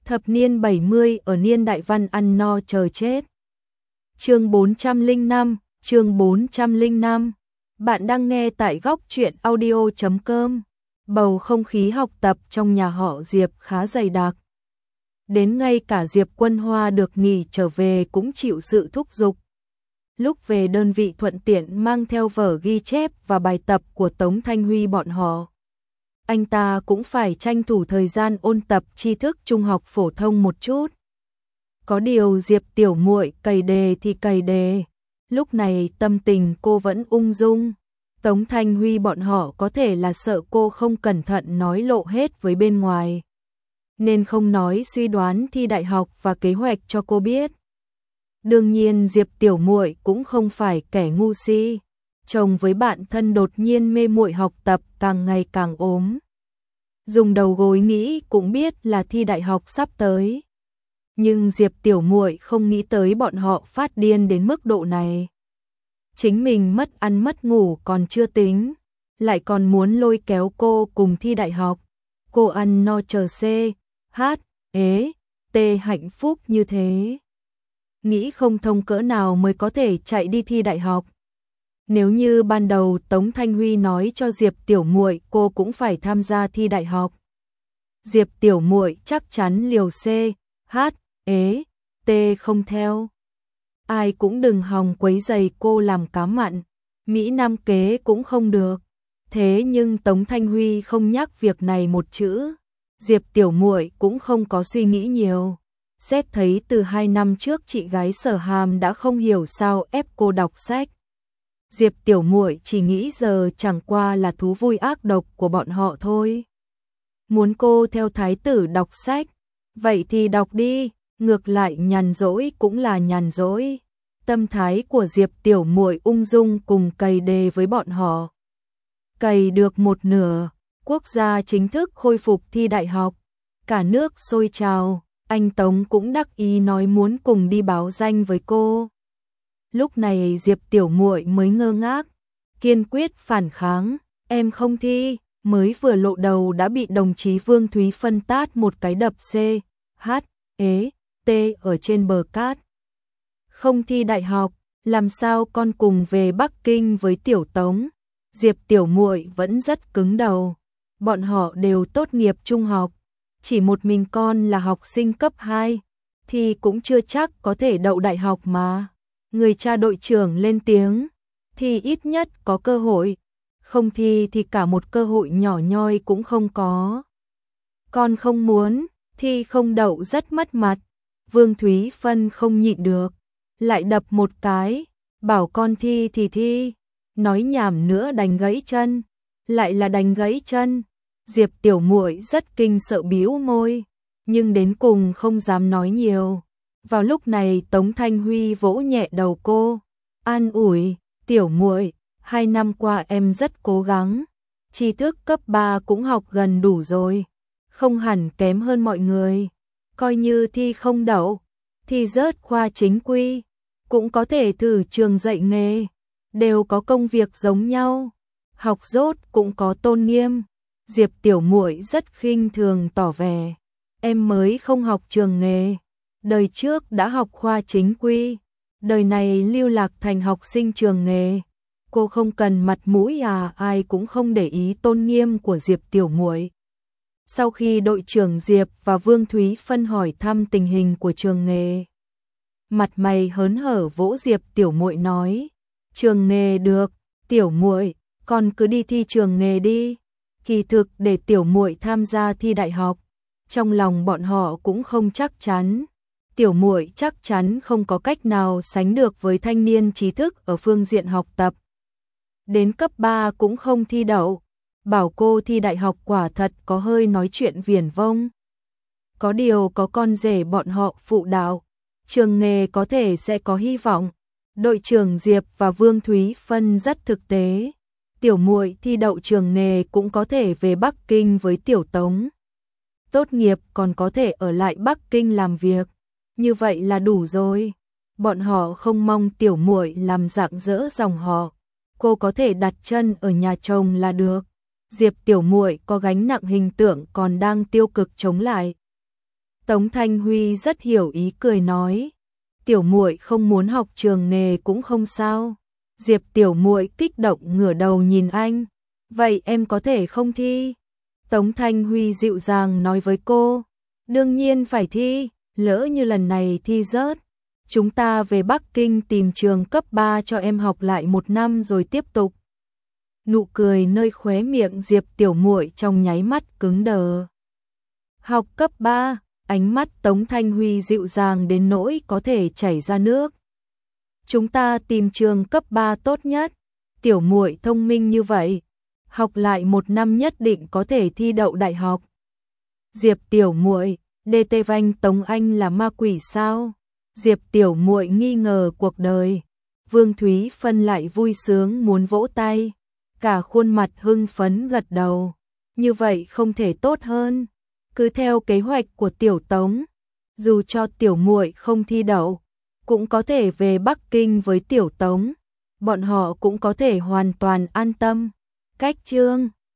Thập niên 70 ở niên đại văn ăn no chờ chết. Chương 405, chương 405. Bạn đang nghe tại góc truyện audio.com. Bầu không khí học tập trong nhà họ Diệp khá dày đặc. Đến ngay cả Diệp Quân Hoa được nghỉ trở về cũng chịu sự thúc giục. Lúc về đơn vị thuận tiện mang theo vở ghi chép và bài tập của Tống Thanh Huy bọn họ. Anh ta cũng phải tranh thủ thời gian ôn tập tri thức trung học phổ thông một chút. Có điều Diệp tiểu muội cày đề thì cày đề. Lúc này tâm tình cô vẫn ung dung. Tống Thanh Huy bọn họ có thể là sợ cô không cẩn thận nói lộ hết với bên ngoài, nên không nói suy đoán thi đại học và kế hoạch cho cô biết. Đương nhiên Diệp tiểu muội cũng không phải kẻ ngu si. Chồng với bạn thân đột nhiên mê muội học tập càng ngày càng ốm. Dùng đầu gối nghĩ cũng biết là thi đại học sắp tới. Nhưng Diệp tiểu muội không nghĩ tới bọn họ phát điên đến mức độ này. Chính mình mất ăn mất ngủ còn chưa tính, lại còn muốn lôi kéo cô cùng thi đại học. Cô ăn no chờ C, H, ế, T hạnh phúc như thế. Nghĩ không thông cỡ nào mới có thể chạy đi thi đại học. Nếu như ban đầu Tống Thanh Huy nói cho Diệp tiểu muội cô cũng phải tham gia thi đại học, Diệp tiểu muội chắc chắn liều C, H, ế, T không theo. Ai cũng đừng hòng quấy rầy cô làm cá mặn, Mỹ Nam kế cũng không được. Thế nhưng Tống Thanh Huy không nhắc việc này một chữ. Diệp tiểu muội cũng không có suy nghĩ nhiều. Xét thấy từ 2 năm trước chị gái Sở Hàm đã không hiểu sao ép cô đọc sách. Diệp tiểu muội chỉ nghĩ giờ chẳng qua là thú vui ác độc của bọn họ thôi. Muốn cô theo thái tử đọc sách, vậy thì đọc đi, ngược lại nhàn rỗi cũng là nhàn rỗi. Tâm thái của Diệp tiểu muội ung dung cùng cày đề với bọn họ. Cày được một nửa, quốc gia chính thức khôi phục thi đại học. Cả nước sôi trào, anh Tống cũng đắc ý nói muốn cùng đi báo danh với cô. Lúc này Diệp tiểu muội mới ngơ ngác, kiên quyết phản kháng, em không thi, mới vừa lộ đầu đã bị đồng chí Vương Thúy Phân tát một cái đập C, H, ế, T ở trên bờ cát. Không thi đại học, làm sao con cùng về Bắc Kinh với tiểu Tống? Diệp tiểu muội vẫn rất cứng đầu, bọn họ đều tốt nghiệp trung học, chỉ một mình con là học sinh cấp 2, thì cũng chưa chắc có thể đậu đại học mà. Người cha đội trưởng lên tiếng, thì ít nhất có cơ hội, không thi thì cả một cơ hội nhỏ nhoi cũng không có. Con không muốn, thi không đậu rất mất mặt. Vương Thúy Phân không nhịn được, lại đập một cái, bảo con thi thì thi, nói nhảm nữa đánh gãy chân, lại là đánh gãy chân. Diệp tiểu muội rất kinh sợ bĩu môi, nhưng đến cùng không dám nói nhiều. Vào lúc này Tống Thanh Huy vỗ nhẹ đầu cô, an ủi, tiểu muội, 2 năm qua em rất cố gắng, tri thức cấp 3 cũng học gần đủ rồi, không hẳn kém hơn mọi người. Coi như thi không đậu, thi rớt khoa chính quy, cũng có thể thử trường dạy nghề, đều có công việc giống nhau, học dốt cũng có tôn nghiêm. Diệp tiểu muội rất khinh thường tỏ vẻ, em mới không học trường nghề, đời trước đã học khoa chính quy, đời này lưu lạc thành học sinh trường nghề. Cô không cần mặt mũi à? Ai cũng không để ý tôn nghiêm của Diệp tiểu muội. Sau khi đội trưởng Diệp và Vương Thúy Phân hỏi thăm tình hình của trường nghề, mặt mày hớn hở vỗ Diệp tiểu muội nói, trường nghề được, tiểu muội, con cứ đi thi trường nghề đi. Kỳ thực để tiểu muội tham gia thi đại học, trong lòng bọn họ cũng không chắc chắn. Tiểu muội chắc chắn không có cách nào sánh được với thanh niên trí thức ở phương diện học tập. Đến cấp 3 cũng không thi đậu, bảo cô thi đại học quả thật có hơi nói chuyện viển vông. Có điều có con rể bọn họ phụ đạo, trường nghề có thể sẽ có hy vọng. Đội trưởng Diệp và Vương Thúy Phân rất thực tế. Tiểu muội thi đậu trường nghề cũng có thể về Bắc Kinh với tiểu Tống. Tốt nghiệp còn có thể ở lại Bắc Kinh làm việc. Như vậy là đủ rồi. Bọn họ không mong tiểu muội làm rạng rỡ dòng họ. Cô có thể đặt chân ở nhà chồng là được. Diệp tiểu muội có gánh nặng hình tượng còn đang tiêu cực chống lại. Tống Thanh Huy rất hiểu ý cười nói, tiểu muội không muốn học trường nghề cũng không sao. Diệp tiểu muội kích động ngửa đầu nhìn anh, vậy em có thể không thi? Tống Thanh Huy dịu dàng nói với cô, đương nhiên phải thi, lỡ như lần này thi rớt, chúng ta về Bắc Kinh tìm trường cấp 3 cho em học lại 1 năm rồi tiếp tục. Nụ cười nơi khóe miệng Diệp tiểu muội trong nháy mắt cứng đờ. Học cấp 3, ánh mắt Tống Thanh Huy dịu dàng đến nỗi có thể chảy ra nước. Chúng ta tìm trường cấp 3 tốt nhất, tiểu muội thông minh như vậy, học lại 1 năm nhất định có thể thi đậu đại học. Diệp tiểu muội, DT Vanh Tống Anh là ma quỷ sao? Diệp tiểu muội nghi ngờ cuộc đời. Vương Thúy Phân lại vui sướng muốn vỗ tay, cả khuôn mặt hưng phấn gật đầu. Như vậy không thể tốt hơn, cứ theo kế hoạch của tiểu Tống, dù cho tiểu muội không thi đậu, cũng có thể về Bắc Kinh với tiểu Tống, bọn họ cũng có thể hoàn toàn an tâm. Cách chương